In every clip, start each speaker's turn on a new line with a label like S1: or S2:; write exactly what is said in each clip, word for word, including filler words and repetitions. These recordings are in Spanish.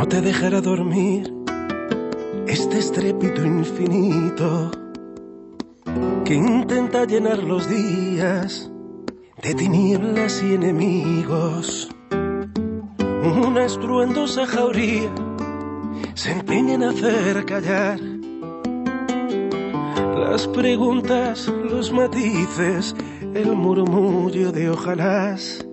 S1: no te dejará dormir este estrépito infinito que intenta llenar los días de tinieblas y enemigos. Una estruendosa jauría se empeña en hacer callar las preguntas, los matices, el murmullo de ojalás.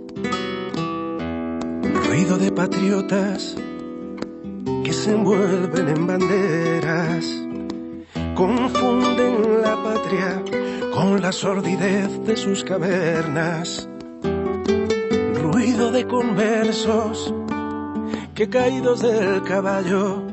S1: Ruido de patriotas que se envuelven en banderas, confunden la patria con la sordidez de sus cavernas. Ruido de conversos que caídos del caballo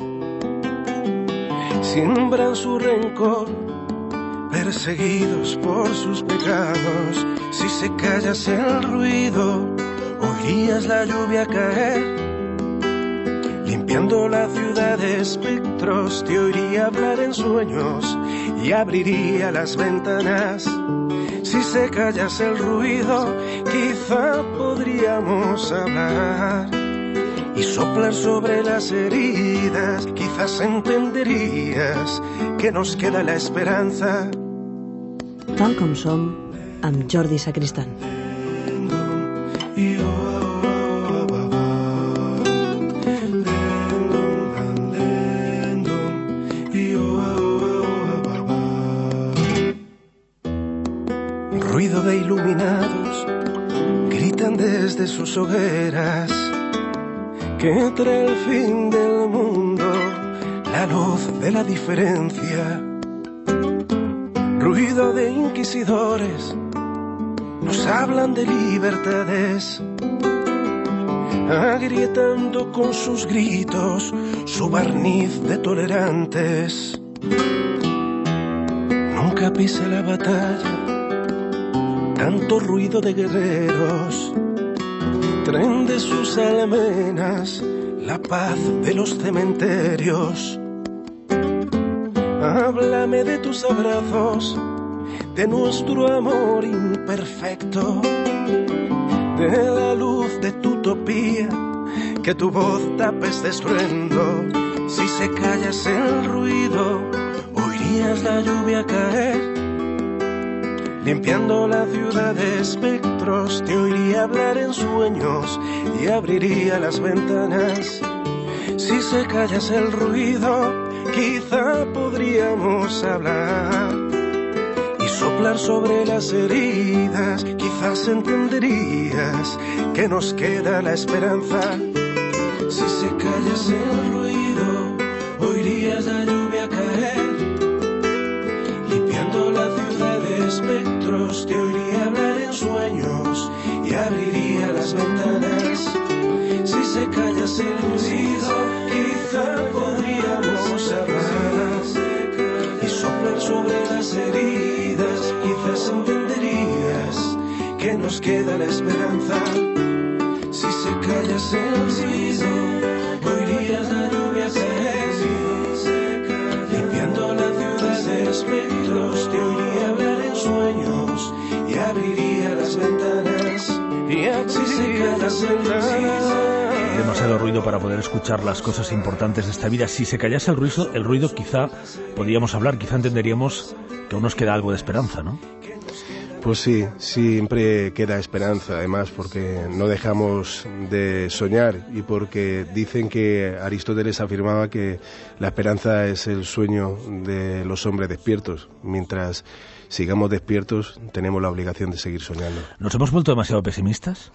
S1: siembran su rencor, perseguidos por sus pecados. Si se callase el ruido, oirías la lluvia caer, limpiando la ciudad de espectros. Te oiría hablar en sueños y abriría las ventanas. Si se callase el ruido, quizá podríamos hablar y soplar sobre las heridas. Quizás entenderías que nos queda la esperanza.
S2: Tal com som, amb Jordi Sacristán.
S1: Ruido de iluminados gritan desde sus hogueras que trae el fin del mundo, la luz de la diferencia. Ruido de inquisidores nos hablan de libertades, agrietando con sus gritos su barniz de tolerantes. Nunca pisa la batalla tanto ruido de guerreros, traen de sus almenas la paz de los cementerios. Háblame de tus abrazos, de nuestro amor imperfecto, de la luz de tu utopía, que tu voz tape este estruendo. Si se callase el ruido, oirías la lluvia caer, limpiando la ciudad de espectros. Te oiría hablar en sueños y abriría las ventanas. Si se callase el ruido, quizá podríamos hablar y soplar sobre las heridas. Quizás entenderías que nos queda la esperanza. Si se callase el ruido, oirías la lluvia caer, limpiando la ciudad de espectros. Te oiría hablar en sueños y abriría las ventanas. Si se callase el ruido, quizá podríamos hablar y soplar sobre las heridas. Quizás entenderías que nos queda la esperanza. Si se callase el ruido, oirías la lluvia caer, limpiando la ciudad de espectros. Te oiría hablar en sueños y abriría las ventanas. Y así se callase el ruido.
S3: Demasiado ruido para poder escuchar las cosas importantes de esta vida. Si se callase el ruido, el ruido quizá podríamos hablar, quizá entenderíamos que aún nos queda algo de esperanza, ¿no?
S1: Pues sí, siempre queda esperanza, además, porque no dejamos de soñar y porque dicen que Aristóteles afirmaba que la esperanza es el sueño de los hombres despiertos. Mientras sigamos despiertos, tenemos la obligación de seguir soñando.
S3: ¿Nos hemos vuelto demasiado pesimistas?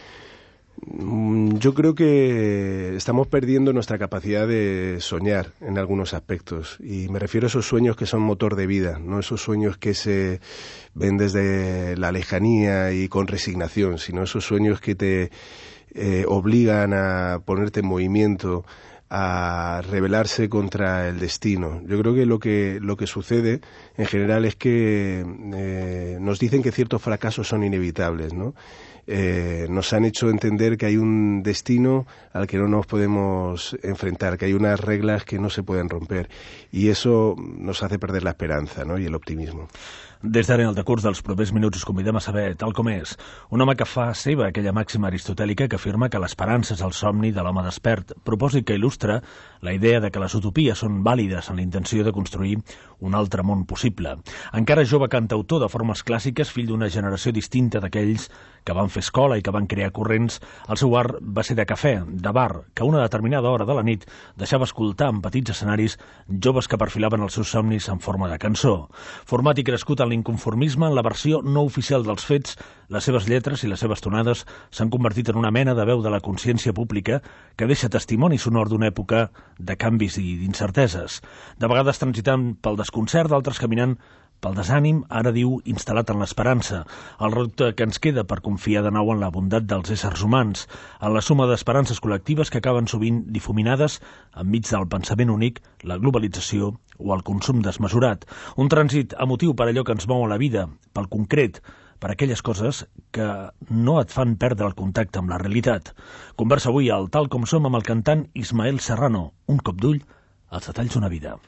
S1: Yo creo que estamos perdiendo nuestra capacidad de soñar en algunos aspectos, y me refiero a esos sueños que son motor de vida, no esos sueños que se ven desde la lejanía y con resignación, sino esos sueños que te eh, obligan a ponerte en movimiento, a rebelarse contra el destino. Yo creo que lo que lo que sucede en general es que eh, nos dicen que ciertos fracasos son inevitables, ¿no? eh, nos han hecho entender que hay un destino al que no nos podemos enfrentar, que hay unas reglas que no se pueden romper, y eso nos hace perder la esperanza, ¿no?, i l'optimisme.
S3: Des d'ara, en el decurs dels propers minuts, us convidem a saber, tal com és, un home que fa seva aquella màxima aristotèlica que afirma que l'esperança és el somni de l'home despert, propòsit que il·lustra la idea de que les utopies són vàlides en la intenció de construir un altre món possible. Encara jove cantautor de formes clàssiques, fill d'una generació distinta d'aquells que van fer escola i que van crear corrents, el seu art va ser de cafè, de bar, que a una determinada hora de la nit deixava escoltar en petits escenaris joves que perfilaven els seus somnis en forma de cançó. Format i crescut en l'inconformisme, en la versió no oficial dels fets, les seves lletres i les seves tonades s'han convertit en una mena de veu de la consciència pública que deixa testimoni sonor d'una època de canvis i d'incerteses. De vegades transitant pel desconcert, d'altres caminant pel desànim, ara diu instal·lat en l'esperança, el repte que ens queda per confiar de nou en la bondat dels éssers humans, en la suma d'esperances col·lectives que acaben sovint difuminades enmig del pensament únic, la globalització o el consum desmesurat. Un trànsit emotiu per allò que ens mou a la vida, pel concret, per aquelles coses que no et fan perdre el contacte amb la realitat. Conversa avui al Tal com som amb el cantant Ismael Serrano. Un cop d'ull als detalls d'una vida.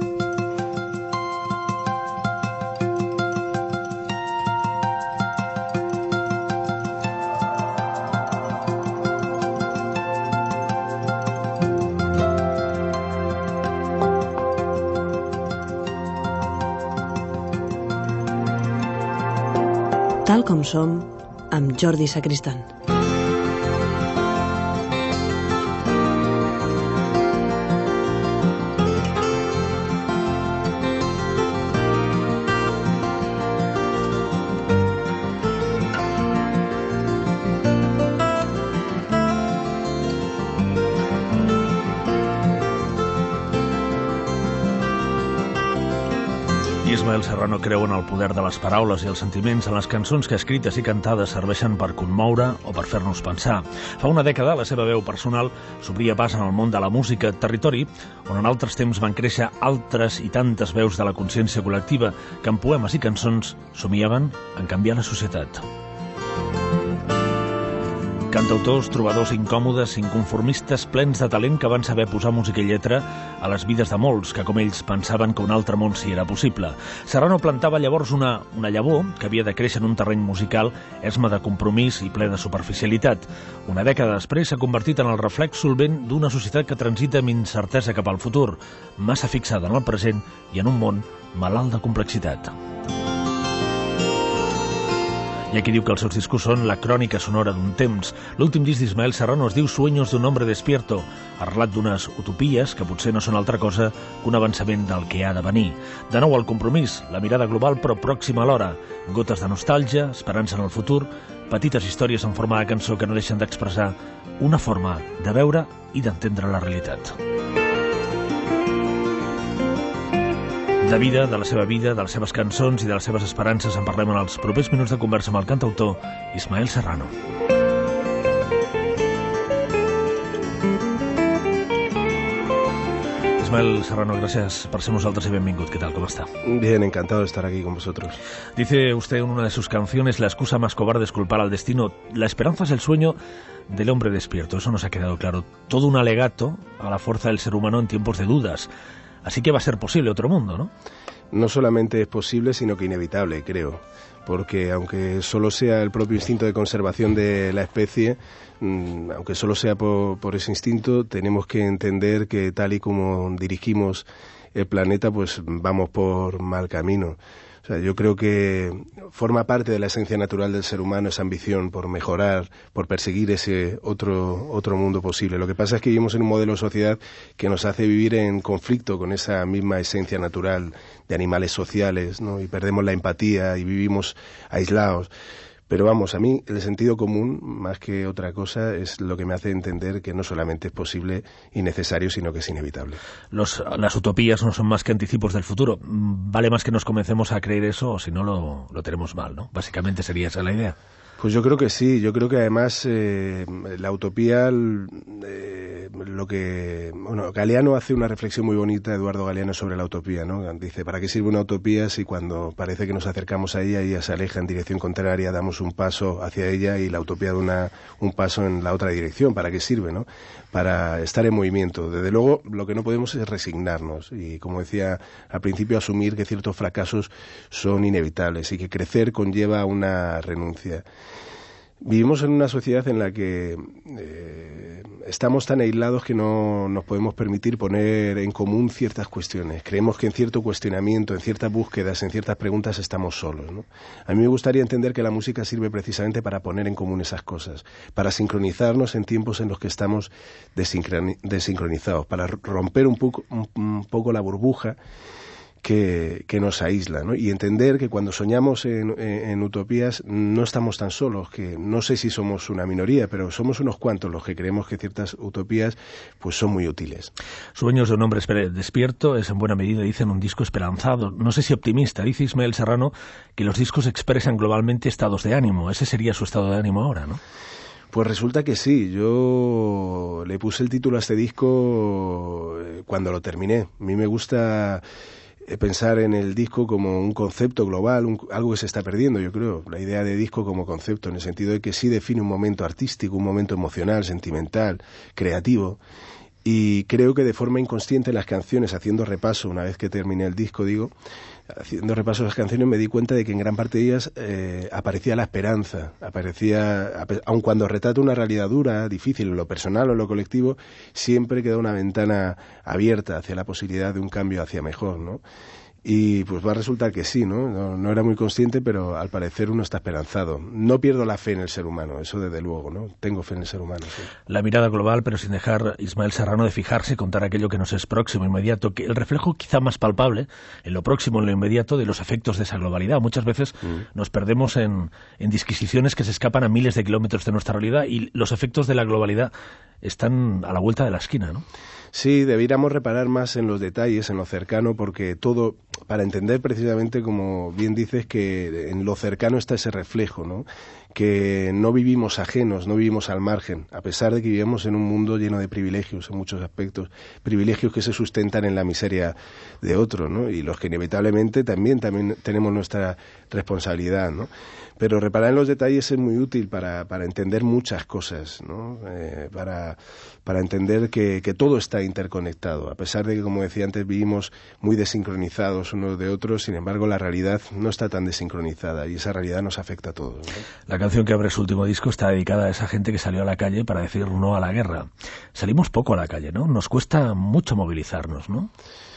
S2: Tal com som, amb Jordi Sacristán.
S3: Ismael Serrano creu en el poder de les paraules i els sentiments en les cançons que escrites i cantades serveixen per conmoure o per fer-nos pensar. Fa una dècada la seva veu personal s'obria pas en el món de la música, territori on en altres temps van créixer altres i tantes veus de la consciència col·lectiva que en poemes i cançons somiaven en canviar la societat. Cantautors, trobadors incòmodes, inconformistes, plens de talent que van saber posar música i lletra a les vides de molts que, com ells, pensaven que un altre món sí era possible. Serrano plantava llavors una, una llavor que havia de créixer en un terreny musical esma de compromís i ple de superficialitat. Una dècada després s'ha convertit en el reflex solvent d'una societat que transita amb incertesa cap al futur, massa fixada en el present i en un món malalt de complexitat. Hi ha qui diu que els seus discos són la crònica sonora d'un temps. L'últim disc d'Ismael Serrano es diu Sueños d'un hombre despierto, el relat d'unes utopies que potser no són altra cosa que un avançament del que ha de venir. De nou el compromís, la mirada global però pròxima alhora, gotes de nostàlgia, esperança en el futur, petites històries en forma de cançó que no deixen d'expressar una forma de veure i d'entendre la realitat. De vida, de la seva vida, de les seves cançons i de les seves esperances en parlem en els propers minuts de conversa amb el cantautor Ismael Serrano. Ismael Serrano, gracias por ser nosotros y benvingut. ¿Qué tal? ¿Cómo está?
S1: Bien, encantado de estar aquí con vosotros.
S3: Dice usted en una de sus canciones, la excusa más cobarde es culpar al destino. La esperanza es el sueño del hombre despierto. Eso nos ha quedado claro. Todo un alegato a la fuerza del ser humano en tiempos de dudas. Así que va a ser posible otro mundo, ¿no?
S1: No solamente es posible, sino que inevitable, creo. Porque aunque solo sea el propio instinto de conservación de la especie, mmm, aunque solo sea por, por ese instinto, tenemos que entender que tal y como dirigimos el planeta, pues vamos por mal camino. O sea, yo creo que forma parte de la esencia natural del ser humano esa ambición por mejorar, por perseguir ese otro, otro mundo posible. Lo que pasa es que vivimos en un modelo de sociedad que nos hace vivir en conflicto con esa misma esencia natural de animales sociales, ¿no? Y perdemos la empatía y vivimos aislados. Pero vamos, a mí el sentido común, más que otra cosa, es lo que me hace entender que no solamente es posible y necesario, sino que es inevitable.
S3: Los, las utopías no son más que anticipos del futuro. Vale más que nos comencemos a creer eso, o si no lo, lo tenemos mal, ¿no? Básicamente sería esa la idea.
S1: Pues yo creo que sí, yo creo que además eh, la utopía, eh, lo que... Bueno, Galeano hace una reflexión muy bonita, Eduardo Galeano, sobre la utopía, ¿no? Dice, ¿para qué sirve una utopía si cuando parece que nos acercamos a ella, ella se aleja en dirección contraria, damos un paso hacia ella y la utopía da una, un paso en la otra dirección? ¿Para qué sirve, no? Para estar en movimiento. Desde luego, lo que no podemos es resignarnos y, como decía al principio, asumir que ciertos fracasos son inevitables y que crecer conlleva una renuncia. Vivimos en una sociedad en la que eh, estamos tan aislados que no nos podemos permitir poner en común ciertas cuestiones. Creemos que en cierto cuestionamiento, en ciertas búsquedas, en ciertas preguntas estamos solos, ¿no? A mí me gustaría entender que la música sirve precisamente para poner en común esas cosas, para sincronizarnos en tiempos en los que estamos desincronizados, para romper un poco, un, un poco la burbuja Que, que nos aísla, ¿no? Y entender que cuando soñamos en, en, en utopías no estamos tan solos, que no sé si somos una minoría, pero somos unos cuantos los que creemos que ciertas utopías pues son muy útiles.
S3: Sueños de un hombre despierto es en buena medida, dicen, un disco esperanzado. No sé si optimista. Dice Ismael Serrano que los discos expresan globalmente estados de ánimo. Ese sería su estado de ánimo ahora, ¿no?
S1: Pues resulta que sí. Yo le puse el título a este disco cuando lo terminé. A mí me gusta pensar en el disco como un concepto global, un, algo que se está perdiendo, yo creo, la idea de disco como concepto, en el sentido de que sí define un momento artístico, un momento emocional, sentimental, creativo, y creo que de forma inconsciente las canciones, haciendo repaso, una vez que terminé el disco, digo, haciendo repaso a las canciones me di cuenta de que en gran parte de ellas eh, aparecía la esperanza, aparecía, aun cuando retrata una realidad dura, difícil, en lo personal o en lo colectivo, siempre queda una ventana abierta hacia la posibilidad de un cambio hacia mejor, ¿no? Y pues va a resultar que sí, ¿no? No, no era muy consciente, pero al parecer uno está esperanzado. No pierdo la fe en el ser humano, eso desde luego, ¿no? Tengo fe en el ser humano, sí.
S3: La mirada global, pero sin dejar, Ismael Serrano, de fijarse, contar aquello que nos es próximo, inmediato, que el reflejo quizá más palpable, en lo próximo, en lo inmediato, de los efectos de esa globalidad. Muchas veces mm. nos perdemos en, en disquisiciones que se escapan a miles de kilómetros de nuestra realidad y los efectos de la globalidad están a la vuelta de la esquina, ¿no?
S1: Sí, debiéramos reparar más en los detalles, en lo cercano, porque todo, para entender precisamente, como bien dices, que en lo cercano está ese reflejo, ¿no? Que no vivimos ajenos, no vivimos al margen, a pesar de que vivimos en un mundo lleno de privilegios en muchos aspectos, privilegios que se sustentan en la miseria de otros, ¿no? Y los que inevitablemente también, también tenemos nuestra responsabilidad, ¿no? Pero reparar en los detalles es muy útil para, para entender muchas cosas, ¿no? Eh, para, para entender que, que todo está interconectado, a pesar de que, como decía antes, vivimos muy desincronizados unos de otros, sin embargo la realidad no está tan desincronizada y esa realidad nos afecta a todos, ¿no?
S3: La canción que abre su último disco está dedicada a esa gente que salió a la calle para decir no a la guerra. Salimos poco a la calle, ¿no? Nos cuesta mucho movilizarnos, ¿no?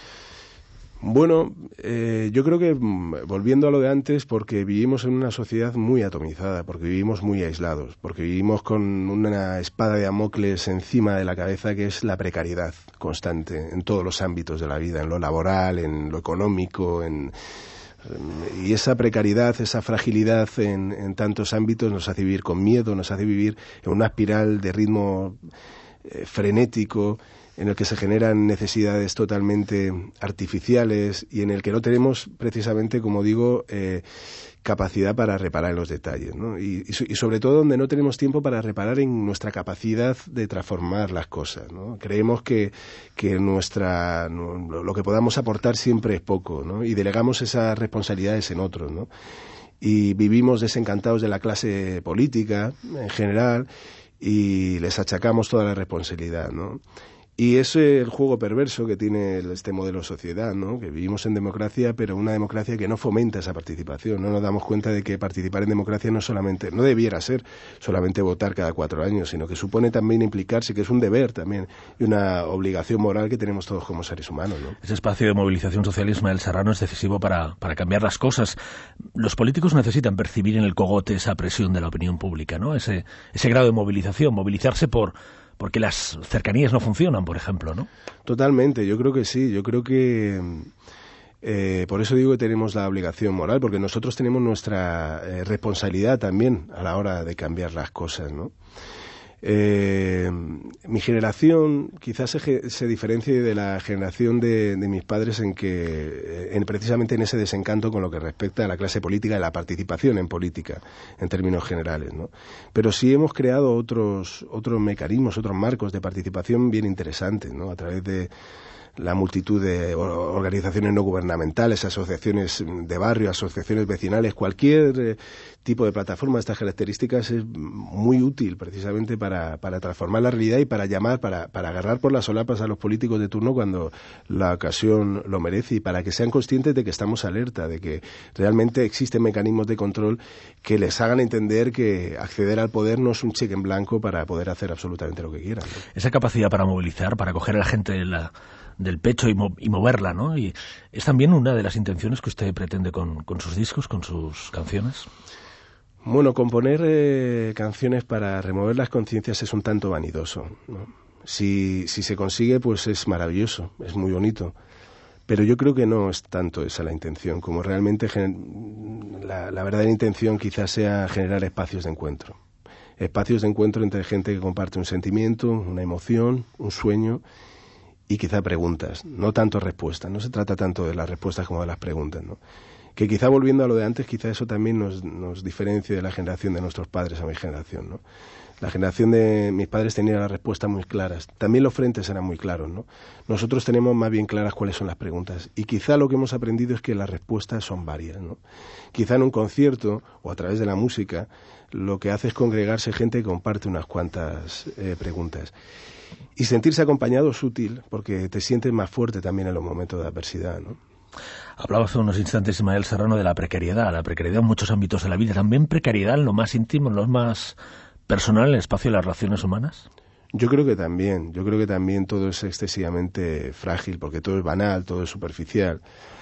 S1: Bueno, eh, yo creo que, volviendo a lo de antes, porque vivimos en una sociedad muy atomizada, porque vivimos muy aislados, porque vivimos con una espada de Damocles encima de la cabeza, que es la precariedad constante en todos los ámbitos de la vida, en lo laboral, en lo económico, en... y esa precariedad, esa fragilidad en, en tantos ámbitos nos hace vivir con miedo, nos hace vivir en una espiral de ritmo eh, frenético, en el que se generan necesidades totalmente artificiales y en el que no tenemos precisamente, como digo, eh, capacidad para reparar en los detalles, ¿no? Y, y, y sobre todo donde no tenemos tiempo para reparar en nuestra capacidad de transformar las cosas, ¿no? Creemos que, que nuestra, no, lo que podamos aportar siempre es poco, ¿no? Y delegamos esas responsabilidades en otros, ¿no? Y vivimos desencantados de la clase política en general y les achacamos toda la responsabilidad, ¿no? Y es el juego perverso que tiene este modelo de sociedad, ¿no? Que vivimos en democracia, pero una democracia que no fomenta esa participación. No nos damos cuenta de que participar en democracia no solamente, no debiera ser solamente votar cada cuatro años, sino que supone también implicarse, que es un deber también y una obligación moral que tenemos todos como seres humanos, ¿no?
S3: Ese espacio de movilización social, Ismael Serrano, es decisivo para, para cambiar las cosas. Los políticos necesitan percibir en el cogote esa presión de la opinión pública, ¿no? Ese, ese grado de movilización, movilizarse por... porque las cercanías no funcionan, por ejemplo, ¿no?
S1: Totalmente, yo creo que sí, yo creo que... Eh, por eso digo que tenemos la obligación moral, porque nosotros tenemos nuestra eh, responsabilidad también a la hora de cambiar las cosas, ¿no? Eh, mi generación quizás se, se diferencie de la generación de, de mis padres en que, en, precisamente en ese desencanto con lo que respecta a la clase política y la participación en política, en términos generales, ¿no? Pero sí hemos creado otros, otros mecanismos, otros marcos de participación bien interesantes, ¿no? A través de la multitud de organizaciones no gubernamentales, asociaciones de barrio, asociaciones vecinales, cualquier eh, tipo de plataforma de estas características es muy útil precisamente para, para transformar la realidad y para llamar, para, para agarrar por las solapas a los políticos de turno cuando la ocasión lo merece y para que sean conscientes de que estamos alerta, de que realmente existen mecanismos de control que les hagan entender que acceder al poder no es un cheque en blanco para poder hacer absolutamente lo que quieran, ¿no?
S3: Esa capacidad para movilizar, para coger a la gente de la... del pecho y, mo y moverla, ¿no? Y es también una de las intenciones que usted pretende con, con sus discos, con sus canciones.
S1: Bueno, componer eh, canciones para remover las conciencias es un tanto vanidoso, ¿no? Si, si se consigue, pues es maravilloso, es muy bonito. Pero yo creo que no es tanto esa la intención, como realmente la, la verdadera intención quizás sea generar espacios de encuentro. Espacios de encuentro entre gente que comparte un sentimiento, una emoción, un sueño y quizá preguntas, no tanto respuestas. No se trata tanto de las respuestas como de las preguntas, ¿no? Que quizá volviendo a lo de antes, quizá eso también nos, nos diferencie de la generación de nuestros padres a mi generación, ¿no? La generación de mis padres tenía las respuestas muy claras. También los frentes eran muy claros, ¿no? Nosotros tenemos más bien claras cuáles son las preguntas. Y quizá lo que hemos aprendido es que las respuestas son varias, ¿no? Quizá en un concierto o a través de la música lo que hace es congregarse gente que comparte unas cuantas eh, preguntas. Y sentirse acompañado es útil porque te sientes más fuerte también en los momentos de adversidad, ¿no?
S3: Hablaba hace unos instantes Ismael Serrano de la precariedad, la precariedad en muchos ámbitos de la vida, también precariedad en lo más íntimo, en lo más personal, en el espacio de las relaciones humanas.
S1: Yo creo que también, yo creo que también todo es excesivamente frágil porque todo es banal, todo es superficial.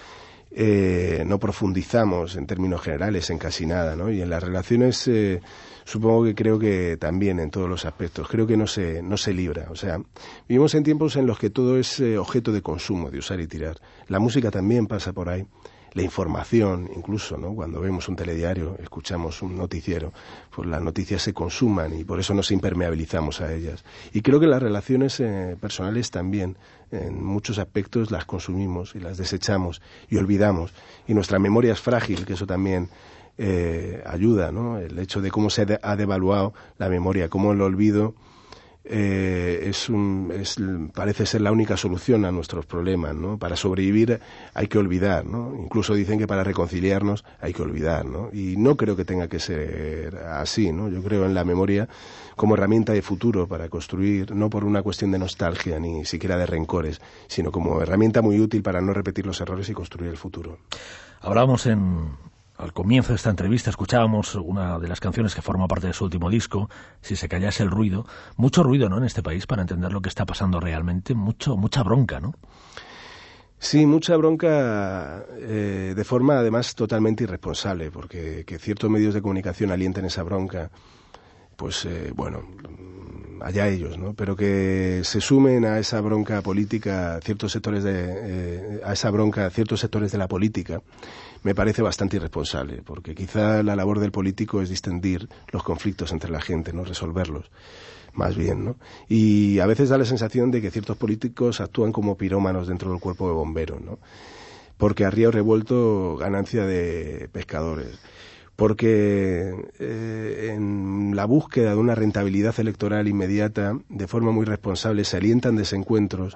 S1: Eh, no profundizamos en términos generales en casi nada, ¿no? Y en las relaciones eh, supongo que creo que también en todos los aspectos, creo que no se, no se libra. O sea, vivimos en tiempos en los que todo es eh, objeto de consumo, de usar y tirar. La música también pasa por ahí. La información, incluso, ¿no? Cuando vemos un telediario, escuchamos un noticiero, pues las noticias se consuman y por eso nos impermeabilizamos a ellas. Y creo que las relaciones eh, personales también, en muchos aspectos, las consumimos y las desechamos y olvidamos. Y nuestra memoria es frágil, que eso también eh, ayuda, ¿no? El hecho de cómo se ha devaluado la memoria, cómo el olvido Eh, es un, es, parece ser la única solución a nuestros problemas, ¿no? Para sobrevivir hay que olvidar, ¿no? Incluso dicen que para reconciliarnos hay que olvidar, ¿no? Y no creo que tenga que ser así, ¿no? Yo creo en la memoria como herramienta de futuro para construir, no por una cuestión de nostalgia ni siquiera de rencores, sino como herramienta muy útil para no repetir los errores y construir el futuro.
S3: Hablábamos en... Al comienzo de esta entrevista escuchábamos una de las canciones que forma parte de su último disco, Si se callase el ruido. Mucho ruido, ¿no?, en este país para entender lo que está pasando realmente. Mucho, mucha bronca, ¿no?
S1: Sí, mucha bronca eh, de forma además totalmente irresponsable, porque que ciertos medios de comunicación alienten esa bronca, pues eh, bueno, allá ellos, ¿no? Pero que se sumen a esa bronca política ciertos sectores de eh, a esa bronca ciertos sectores de la política, me parece bastante irresponsable, porque quizá la labor del político es distendir los conflictos entre la gente, no resolverlos, más bien, ¿no? Y a veces da la sensación de que ciertos políticos actúan como pirómanos dentro del cuerpo de bomberos, ¿no? Porque a río revuelto ganancia de pescadores. Porque eh, en la búsqueda de una rentabilidad electoral inmediata, de forma muy responsable, se alientan desencuentros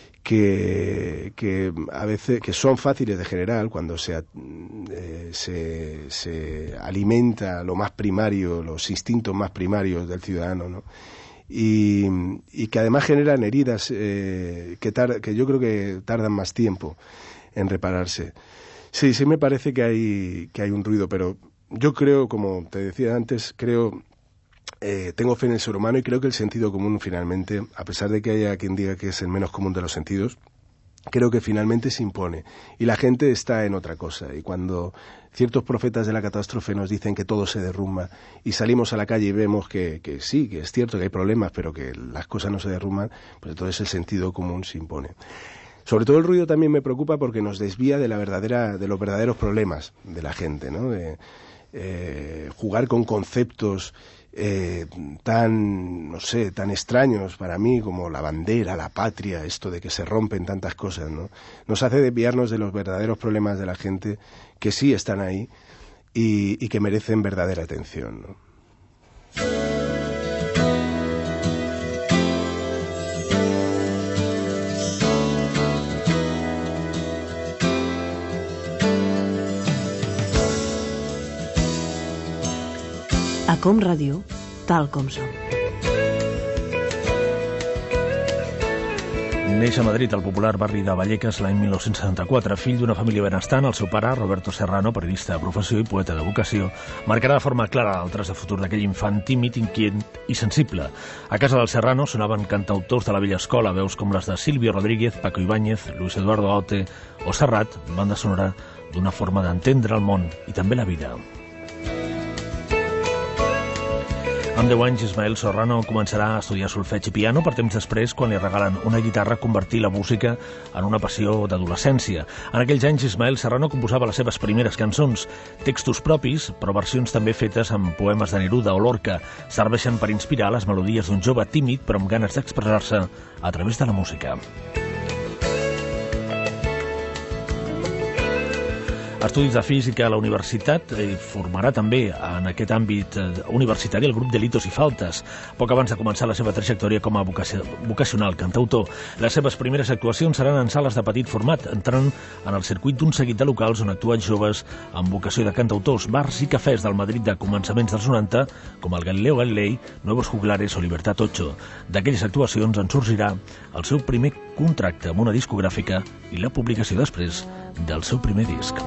S1: que, que a veces que son fáciles de generar cuando se, eh, se, se alimenta lo más primario, los instintos más primarios del ciudadano, ¿no? Y, y que además generan heridas eh, que, tar, que yo creo que tardan más tiempo en repararse. Sí, sí me parece que hay, que hay un ruido, pero yo creo, como te decía antes, creo, eh, tengo fe en el ser humano y creo que el sentido común finalmente, a pesar de que haya quien diga que es el menos común de los sentidos, creo que finalmente se impone. Y la gente está en otra cosa. Y cuando ciertos profetas de la catástrofe nos dicen que todo se derrumba y salimos a la calle y vemos que, que sí, que es cierto que hay problemas, pero que las cosas no se derrumban, pues entonces el sentido común se impone. Sobre todo el ruido también me preocupa porque nos desvía de la verdadera, de los verdaderos problemas de la gente, ¿no? De, eh, jugar con conceptos eh, tan, no sé, tan extraños para mí como la bandera, la patria, esto de que se rompen tantas cosas, ¿no? Nos hace desviarnos de los verdaderos problemas de la gente que sí están ahí y, y que merecen verdadera atención, ¿no?
S2: A Com Ràdio, tal com som.
S3: Neix a Madrid, al popular barri de Vallecas, l'any mil nou-cents setanta-quatre. Fill d'una família benestant, el seu pare, Roberto Serrano, periodista de professió i poeta de vocació, marcarà de forma clara el traç de futur d'aquell infant tímid, inquiet i sensible. A casa del Serrano sonaven cantautors de la vella escola, veus com les de Silvio Rodríguez, Paco Ibáñez, Luis Eduardo Aute o Serrat, banda sonora d'una forma d'entendre el món i també la vida. Amb deu anys, Ismael Serrano començarà a estudiar solfeig i piano per temps després, quan li regalen una guitarra, convertir la música en una passió d'adolescència. En aquells anys, Ismael Serrano composava les seves primeres cançons, textos propis, però versions també fetes amb poemes de Neruda o Lorca. Serveixen per inspirar les melodies d'un jove tímid però amb ganes d'expressar-se a través de la música. Estudis de física a la universitat, eh, formarà també en aquest àmbit eh, universitari el grup Delitos i Faltes, poc abans de començar la seva trajectòria com a vocaci vocacional cantautor. Les seves primeres actuacions seran en sales de petit format, entrant en el circuit d'un seguit de locals on actuen joves amb vocació de cantautors, bars i cafès del Madrid de començaments dels noranta, com el Galileo Galilei, Nuevos Juglares o Libertad ocho. D'aquelles actuacions en sorgirà el seu primer contracte amb una discogràfica i la publicació després del seu primer disc.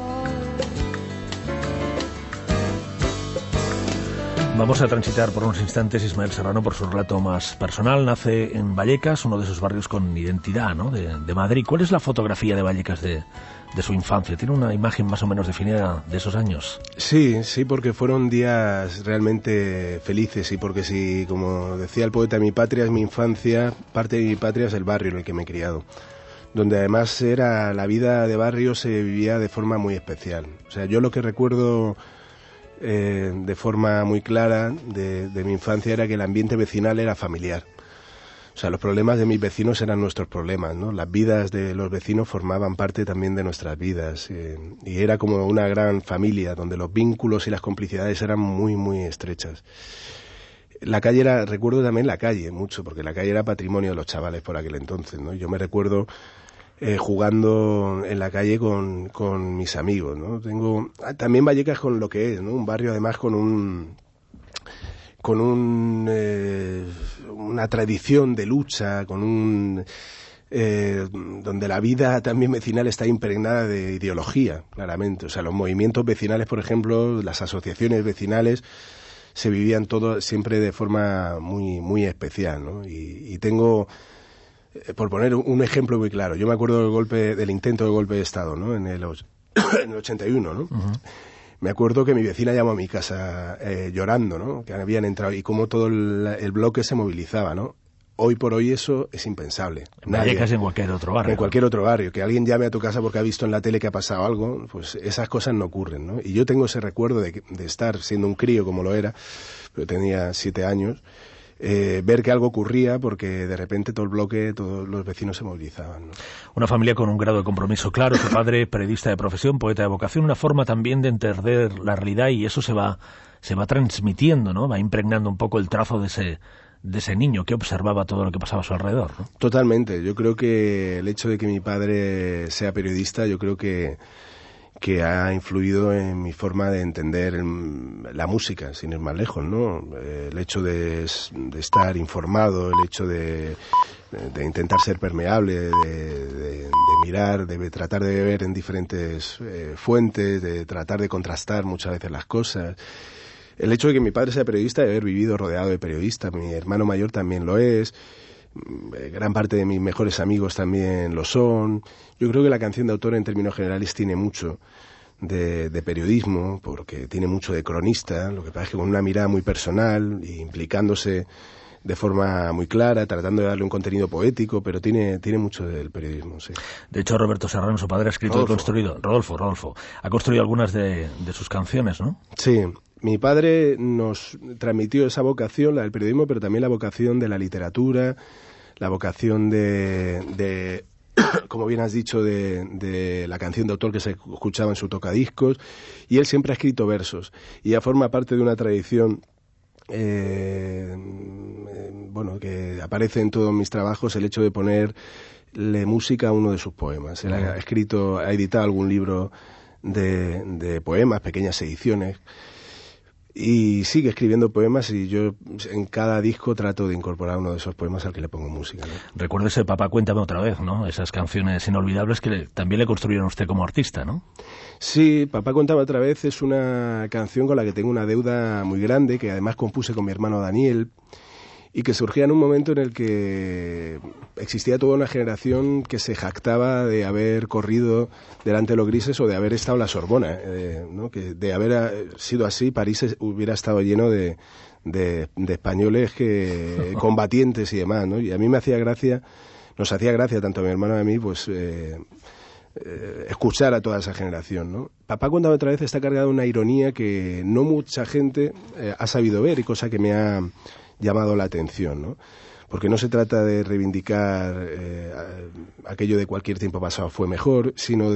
S3: Vamos a transitar por unos instantes Ismael Serrano por su relato más personal. Nace en Vallecas, uno de esos barrios con identidad, ¿no?, de, de Madrid. ¿Cuál es la fotografía de Vallecas de, de su infancia? ¿Tiene una imagen más o menos definida de esos años?
S1: Sí, sí, porque fueron días realmente felices y porque si, como decía el poeta, mi patria es mi infancia, parte de mi patria es el barrio en el que me he criado, donde además era la vida de barrio se vivía de forma muy especial. O sea, yo lo que recuerdo eh, de forma muy clara de, de mi infancia era que el ambiente vecinal era familiar. O sea, los problemas de mis vecinos eran nuestros problemas, ¿no? Las vidas de los vecinos formaban parte también de nuestras vidas eh, y era como una gran familia donde los vínculos y las complicidades eran muy, muy estrechas. La calle era, recuerdo también la calle mucho, porque la calle era patrimonio de los chavales por aquel entonces, ¿no? Yo me recuerdo eh, jugando en la calle con, con mis amigos, ¿no? Tengo también Vallecas con lo que es, ¿no? Un barrio además con un con un eh, una tradición de lucha, con un eh, donde la vida también vecinal está impregnada de ideología, claramente. O sea, los movimientos vecinales, por ejemplo, las asociaciones vecinales se vivían todo siempre de forma muy muy especial, ¿no? Y, y tengo, eh, por poner un ejemplo muy claro, yo me acuerdo del golpe, del intento de golpe de Estado, ¿no? En el, en el ochenta y uno, ¿no? Uh-huh. Me acuerdo que mi vecina llamó a mi casa eh, llorando, ¿no? Que habían entrado y cómo todo el, el bloque se movilizaba, ¿no? Hoy por hoy eso es impensable.
S3: En Vallecas, en cualquier otro barrio.
S1: En cualquier otro barrio. Que alguien llame a tu casa porque ha visto en la tele que ha pasado algo, pues esas cosas no ocurren, ¿no? Y yo tengo ese recuerdo de, de estar siendo un crío como lo era, pero tenía siete años, eh, ver que algo ocurría porque de repente todo el bloque, todos los vecinos se movilizaban, ¿no?
S3: Una familia con un grado de compromiso claro, su padre periodista de profesión, poeta de vocación, una forma también de entender la realidad y eso se va, se va transmitiendo, ¿no? Va impregnando un poco el trazo de ese... de ese niño que observaba todo lo que pasaba a su alrededor, ¿no?
S1: Totalmente. Yo creo que el hecho de que mi padre sea periodista, yo creo que, que ha influido en mi forma de entender la música, sin ir más lejos, ¿no? El hecho de, de estar informado, el hecho de, de, de intentar ser permeable, de, de, de mirar, de tratar de beber en diferentes eh, fuentes, de tratar de contrastar muchas veces las cosas. El hecho de que mi padre sea periodista, de haber vivido rodeado de periodistas, mi hermano mayor también lo es, gran parte de mis mejores amigos también lo son. Yo creo que la canción de autor en términos generales tiene mucho de, de periodismo, porque tiene mucho de cronista, lo que pasa es que con una mirada muy personal, y implicándose de forma muy clara, tratando de darle un contenido poético, pero tiene, tiene mucho del periodismo, sí.
S3: De hecho, Roberto Serrano, su padre, ha escrito
S1: Rodolfo.
S3: y construido... Rodolfo, Rodolfo. Ha construido algunas de, de sus canciones, ¿no?
S1: Sí. Mi padre nos transmitió esa vocación, la del periodismo, pero también la vocación de la literatura, la vocación de, de como bien has dicho, de, de la canción de autor que se escuchaba en su tocadiscos, y él siempre ha escrito versos, y ya forma parte de una tradición eh, bueno, que aparece en todos mis trabajos, el hecho de ponerle música a uno de sus poemas. Él ha escrito, ha editado algún libro de, de poemas, pequeñas ediciones, y sigue escribiendo poemas, y yo en cada disco trato de incorporar uno de esos poemas al que le pongo música, ¿no?
S3: Recuérdese, Papá, cuéntame otra vez, ¿no? Esas canciones inolvidables que le, también le construyeron a usted como artista, ¿no?
S1: Sí, Papá, cuéntame otra vez es una canción con la que tengo una deuda muy grande, que además compuse con mi hermano Daniel, y que surgía en un momento en el que existía toda una generación que se jactaba de haber corrido delante de los grises o de haber estado en la Sorbona, eh, ¿no? Que de haber sido así, París hubiera estado lleno de, de, de españoles que combatientes y demás, ¿no? Y a mí me hacía gracia, nos hacía gracia tanto a mi hermano y a mí, pues eh, eh, escuchar a toda esa generación, ¿no? Papá, cuéntame otra vez, está cargada de una ironía que no mucha gente eh, ha sabido ver, y cosa que me ha llamado la atención, ¿no? Porque no se trata de reivindicar eh, aquello de cualquier tiempo pasado fue mejor, sino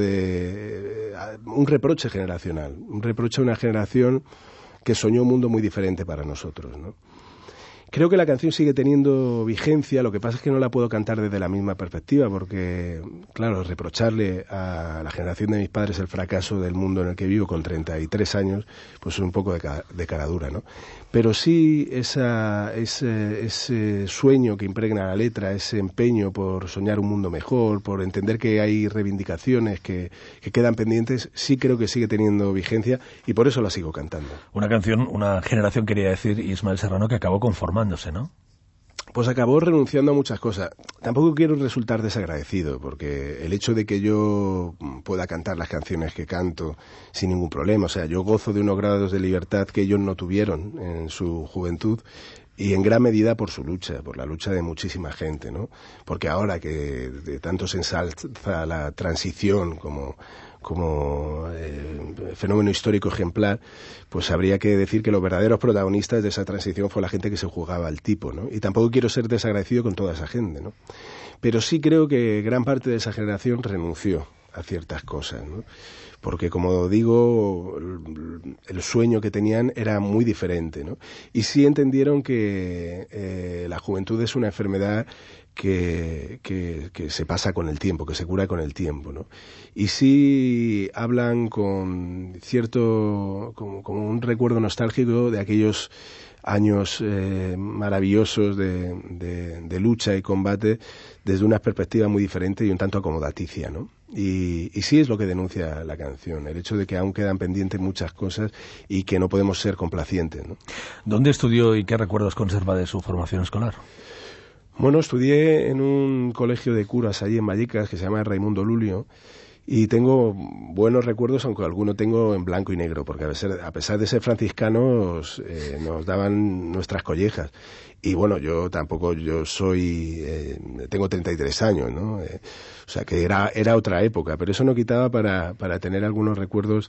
S1: de eh, un reproche generacional, un reproche a una generación que soñó un mundo muy diferente para nosotros, ¿no? Creo que la canción sigue teniendo vigencia, lo que pasa es que no la puedo cantar desde la misma perspectiva, porque, claro, reprocharle a la generación de mis padres el fracaso del mundo en el que vivo con treinta y tres años, pues es un poco de, ca de caradura, ¿no? Pero sí esa, ese, ese sueño que impregna la letra, ese empeño por soñar un mundo mejor, por entender que hay reivindicaciones que, que quedan pendientes, sí creo que sigue teniendo vigencia, y por eso la sigo cantando.
S3: Una canción, una generación, quería decir Ismael Serrano, que acabó conformándose, ¿no?
S1: Pues acabó renunciando a muchas cosas. Tampoco quiero resultar desagradecido, porque el hecho de que yo pueda cantar las canciones que canto sin ningún problema, o sea, yo gozo de unos grados de libertad que ellos no tuvieron en su juventud, y en gran medida por su lucha, por la lucha de muchísima gente, ¿no? Porque ahora que de tanto se ensalza la transición como como eh, fenómeno histórico ejemplar, pues habría que decir que los verdaderos protagonistas de esa transición fue la gente que se jugaba al tipo, ¿no? Y tampoco quiero ser desagradecido con toda esa gente, ¿no? Pero sí creo que gran parte de esa generación renunció a ciertas cosas, ¿no? Porque, como digo, el, el sueño que tenían era muy diferente, ¿no? Y sí entendieron que eh, la juventud es una enfermedad que, que, que se pasa con el tiempo, que se cura con el tiempo, ¿no? Y sí hablan con cierto, como, como un recuerdo nostálgico de aquellos años eh, maravillosos de, de, de lucha y combate desde una perspectiva muy diferente y un tanto acomodaticia, ¿no? Y, y sí es lo que denuncia la canción, el hecho de que aún quedan pendientes muchas cosas y que no podemos ser complacientes, ¿no?
S3: ¿Dónde estudió y qué recuerdos conserva de su formación escolar?
S1: Bueno, estudié en un colegio de curas allí en Vallecas que se llama Raimundo Lulio, y tengo buenos recuerdos, aunque alguno tengo en blanco y negro, porque a pesar, a pesar de ser franciscanos eh, nos daban nuestras collejas. Y bueno, yo tampoco, yo soy, eh, tengo treinta y tres años, ¿no? Eh, o sea que era, era otra época, pero eso no quitaba para, para tener algunos recuerdos